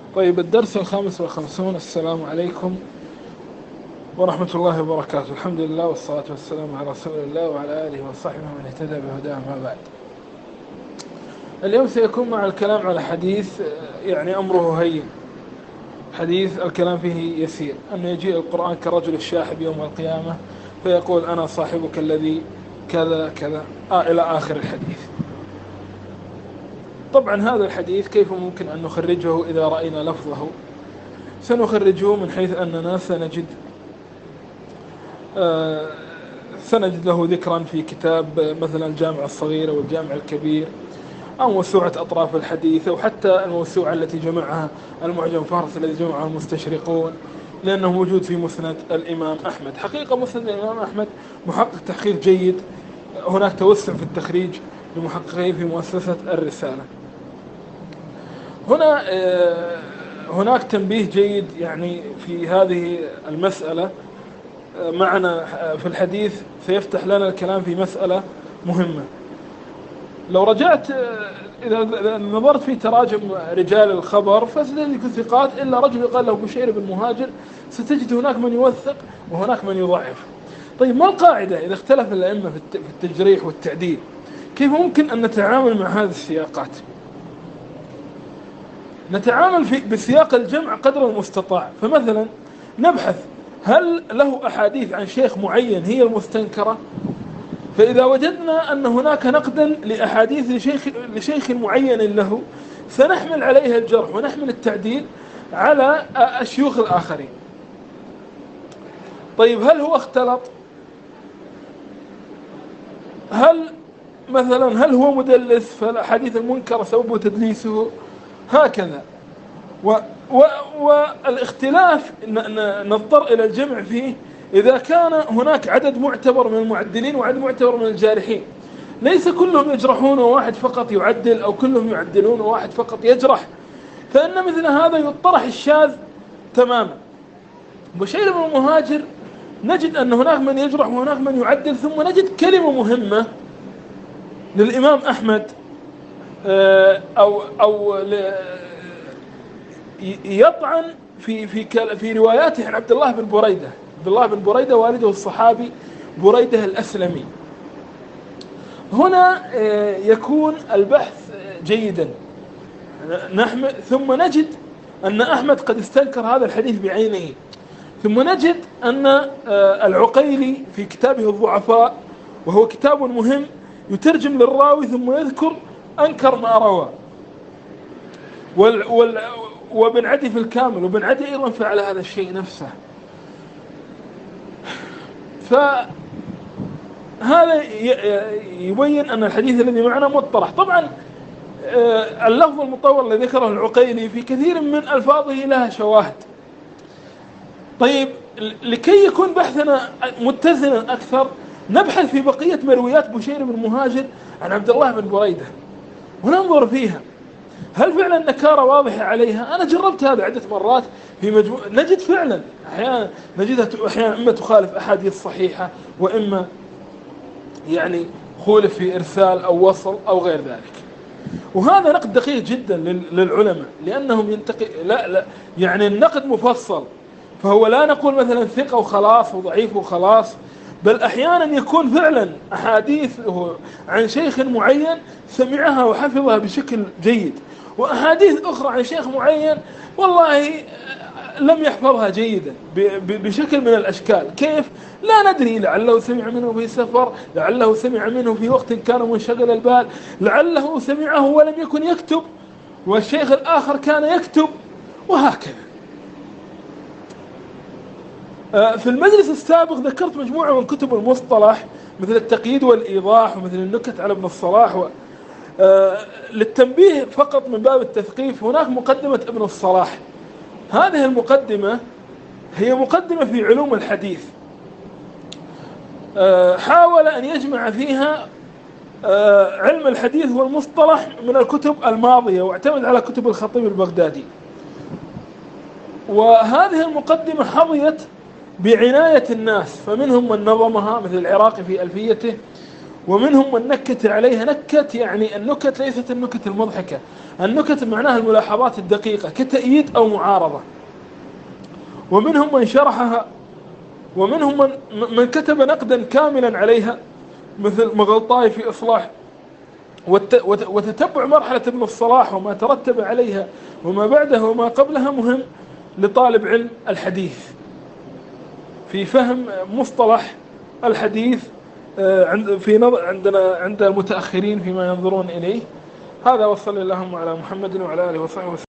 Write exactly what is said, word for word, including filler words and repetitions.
طيب، الدرس الخامس والخمسون. السلام عليكم ورحمة الله وبركاته. الحمد لله والصلاة والسلام على رسول الله وعلى آله وصحبه من اهتدى بهداه، ما بعد. اليوم سيكون مع الكلام على حديث يعني أمره هين، حديث الكلام فيه يسير، أن يجيء القرآن كرجل الشاحب يوم القيامة فيقول أنا صاحبك الذي كذا كذا آه إلى آخر الحديث. طبعا هذا الحديث كيف ممكن أن نخرجه إذا رأينا لفظه؟ سنخرجه من حيث أننا سنجد آه سنجد له ذكرا في كتاب مثلا الجامع الصغير والجامع الكبير، أو موسوعة أطراف الحديث، أو حتى الموسوعة التي جمعها المعجم فهرس الذي جمعها المستشرقون، لأنه موجود في مسند الإمام أحمد. حقيقة مسند الإمام أحمد محقق تحقيق جيد، هناك توسع في التخريج لمحققين في مؤسسة الرسالة. هنا هناك تنبيه جيد يعني في هذه المسألة معنا في الحديث، سيفتح لنا الكلام في مسألة مهمة. لو رجعت إذا نظرت في تراجم رجال الخبر فستجد ثقات إلا رجل قال له بشير بن مهاجر، ستجد هناك من يوثق وهناك من يضعف. طيب، ما القاعدة إذا اختلف الأئمة في التجريح والتعديل؟ كيف ممكن أن نتعامل مع هذه السياقات؟ نتعامل في بسياق الجمع قدر المستطاع. فمثلا نبحث هل له أحاديث عن شيخ معين هي المستنكرة، فإذا وجدنا أن هناك نقدا لأحاديث لشيخ, لشيخ معين له، سنحمل عليها الجرح ونحمل التعديل على الشيوخ الآخرين. طيب، هل هو اختلط؟ هل مثلا هل هو مدلس فالأحاديث المنكرة سبب تدليسه؟ هكذا. و و والاختلاف نضطر إلى الجمع فيه إذا كان هناك عدد معتبر من المعدلين وعدد معتبر من الجارحين. ليس كلهم يجرحون وواحد فقط يعدل، أو كلهم يعدلون وواحد فقط يجرح، فإن مثل هذا يطرح الشاذ تماما. بشير بن المهاجر نجد أن هناك من يجرح وهناك من يعدل، ثم نجد كلمة مهمة للإمام أحمد أو أو يطعن في في في رواياته عن عبد الله بن بريدة. عبد الله بن بريدة والده الصحابي بريدة الأسلمي. هنا يكون البحث جيدا، ثم نجد أن أحمد قد استنكر هذا الحديث بعينه، ثم نجد أن العقيلي في كتابه الضعفاء، وهو كتاب مهم، يترجم للراوي ثم يذكر أنكر ما روى. وال وال وابن عدي في الكامل، وابن عدي أيضا فعل هذا الشيء نفسه. فهذا يبين أن الحديث الذي معنا مطرح. طبعا اللفظ المطول الذي ذكره العقيلي في كثير من ألفاظه لها شواهد. طيب، لكي يكون بحثنا متزنا أكثر، نبحث في بقية مرويات بشير بن مهاجر عن عبد الله بن بريدة وننظر فيها، هل فعلا نكارة واضحة عليها؟ أنا جربت هذا عدة مرات في مجموع، نجد فعلا أحيانا نجدها أحيانا إما تخالف أحاديث صحيحة، وإما يعني خولف في إرسال أو وصل أو غير ذلك. وهذا نقد دقيق جدا للعلماء، لأنهم ينتقي لا لا يعني النقد مفصل، فهو لا نقول مثلا ثقة وخلاص وضعيف وخلاص، بل أحيانا يكون فعلا أحاديثه عن شيخ معين سمعها وحفظها بشكل جيد، وأحاديث أخرى عن شيخ معين والله لم يحفظها جيدا بشكل من الأشكال. كيف؟ لا ندري، لعله سمع منه في سفر، لعله سمع منه في وقت كان منشغل البال، لعله سمعه ولم يكن يكتب والشيخ الآخر كان يكتب، وهكذا. في المجلس السابق ذكرت مجموعة من كتب المصطلح مثل التقييد والإيضاح ومثل النكت على ابن الصلاح و... للتنبيه فقط من باب التثقيف، هناك مقدمة ابن الصلاح. هذه المقدمة هي مقدمة في علوم الحديث، حاول أن يجمع فيها علم الحديث والمصطلح من الكتب الماضية، واعتمد على كتب الخطيب البغدادي. وهذه المقدمة حظيت بعناية الناس، فمنهم من نظمها مثل العراقي في ألفيته، ومنهم من نكت عليها. نكت يعني النكت ليست النكت المضحكة، النكت معناها الملاحظات الدقيقة كتأييد أو معارضة. ومنهم من شرحها، ومنهم من, من كتب نقدا كاملا عليها مثل مغلطاي في إصلاح. وتتبع مرحلة ابن الصلاح وما ترتب عليها وما بعدها وما قبلها مهم لطالب علم الحديث في فهم مصطلح الحديث في نظر عندنا عند المتأخرين فيما ينظرون إليه. هذا، وصلى اللهم على محمد وعلى آله وصحبه وسلم.